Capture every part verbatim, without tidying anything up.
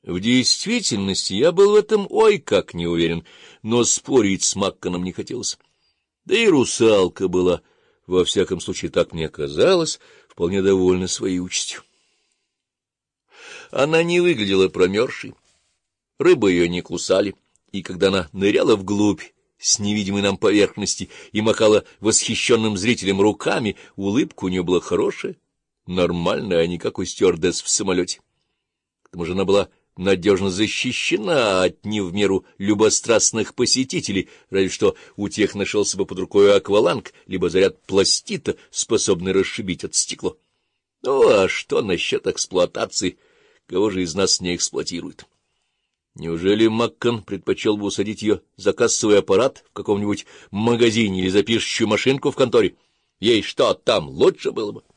В действительности я был в этом ой как не уверен, но спорить с Макконом не хотелось. Да и русалка была, во всяком случае, так мне казалось, вполне довольна своей участью. Она не выглядела промерзшей, рыбы ее не кусали, и когда она ныряла вглубь с невидимой нам поверхности и махала восхищенным зрителям руками, улыбка у нее была хорошая, нормальная, а не как у стюардесс в самолете. К тому же она была надежно защищена от не в меру любострастных посетителей, разве что у тех нашелся бы под рукой акваланг, либо заряд пластита, способный расшибить это стекло. Ну, а что насчет эксплуатации? Кого же из нас не эксплуатирует? Неужели Маккон предпочел бы усадить ее за кассовый аппарат в каком-нибудь магазине или за пишущую машинку в конторе? Ей что, там лучше было бы?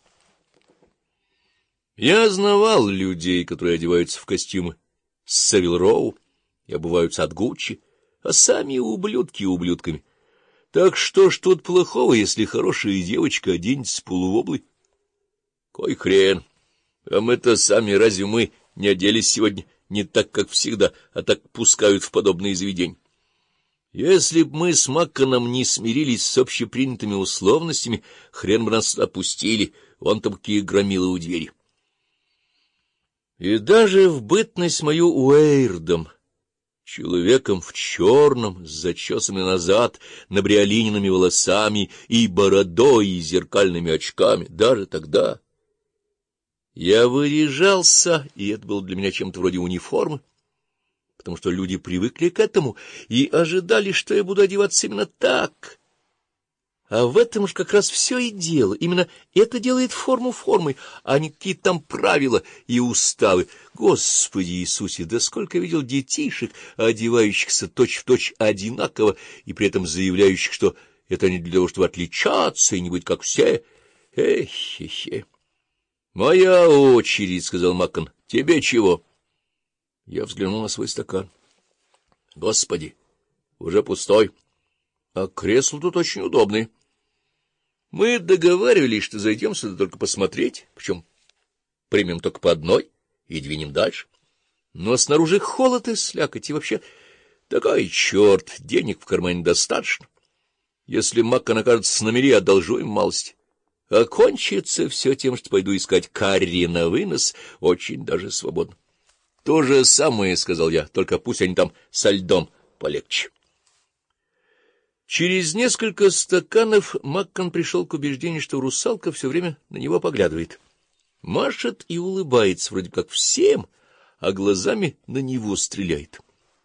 Я знавал людей, которые одеваются в костюмы с Севил Роу и обуваются от Гуччи, а сами ублюдки ублюдками. Так что ж тут плохого, если хорошая девочка оденется полувоблой? Кой хрен! А мы-то сами, разве мы не оделись сегодня не так, как всегда, а так пускают в подобные заведения? Если б мы с Макконом не смирились с общепринятыми условностями, хрен бы нас опустили, вон там какие громилы у двери. И даже в бытность мою Уэйрдом, человеком в черном, с зачесанными назад набриолиненными волосами и бородой, и зеркальными очками, даже тогда я выряжался, и это было для меня чем-то вроде униформы, потому что люди привыкли к этому и ожидали, что я буду одеваться именно так. А в этом же как раз все и дело. Именно это делает форму формой, а не какие-то там правила и уставы. Господи Иисусе, да сколько видел детишек, одевающихся точь-в-точь одинаково и при этом заявляющих, что это не для того, чтобы отличаться и не быть как все. Эх-хе-хе. — Моя очередь, — сказал Маккон. — Тебе чего? Я взглянул на свой стакан. Господи, уже пустой. А кресла тут очень удобные. Мы договаривались, что зайдем сюда только посмотреть, причем примем только по одной и двинем дальше. Но снаружи холод и слякоть, и вообще такой черт, денег в кармане достаточно. Если Маккон окажется с номери, одолжу им малость. А кончится все тем, что пойду искать карри на вынос, очень даже свободно. — То же самое, — сказал я, — только пусть они там со льдом полегче. Через несколько стаканов Маккон пришел к убеждению, что русалка все время на него поглядывает. Машет и улыбается, вроде как всем, а глазами на него стреляет.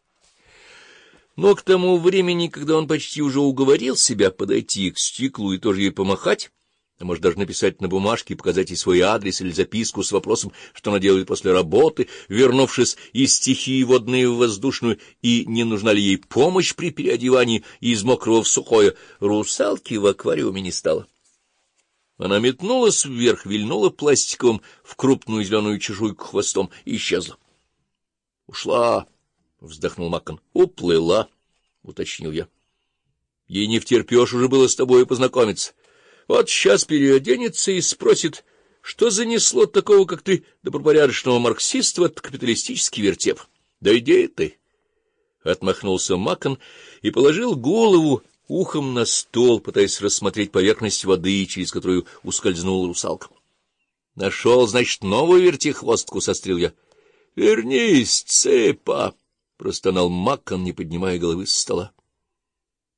Но к тому времени, когда он почти уже уговорил себя подойти к стеклу и тоже ей помахать, а может даже написать на бумажке и показать ей свой адрес или записку с вопросом, что она делает после работы, вернувшись из стихии водной в воздушную, и не нужна ли ей помощь при переодевании из мокрого в сухое, русалки в аквариуме не стало. Она метнулась вверх, вильнула пластиковым в крупную зеленую чешуйку хвостом и исчезла. — Ушла, — вздохнул Маккон. — Уплыла, — уточнил я. — Ей не втерпешь уже было с тобой познакомиться. Вот сейчас переоденется и спросит, что занесло такого, как ты, добропорядочного марксиста, в этот капиталистический вертеп. Да иди ты! — отмахнулся Маккон и положил голову ухом на стол, пытаясь рассмотреть поверхность воды, через которую ускользнула русалка. — Нашел, значит, новую вертихвостку, — сострил я. — Вернись, цепа! — простонал Маккон, не поднимая головы с стола.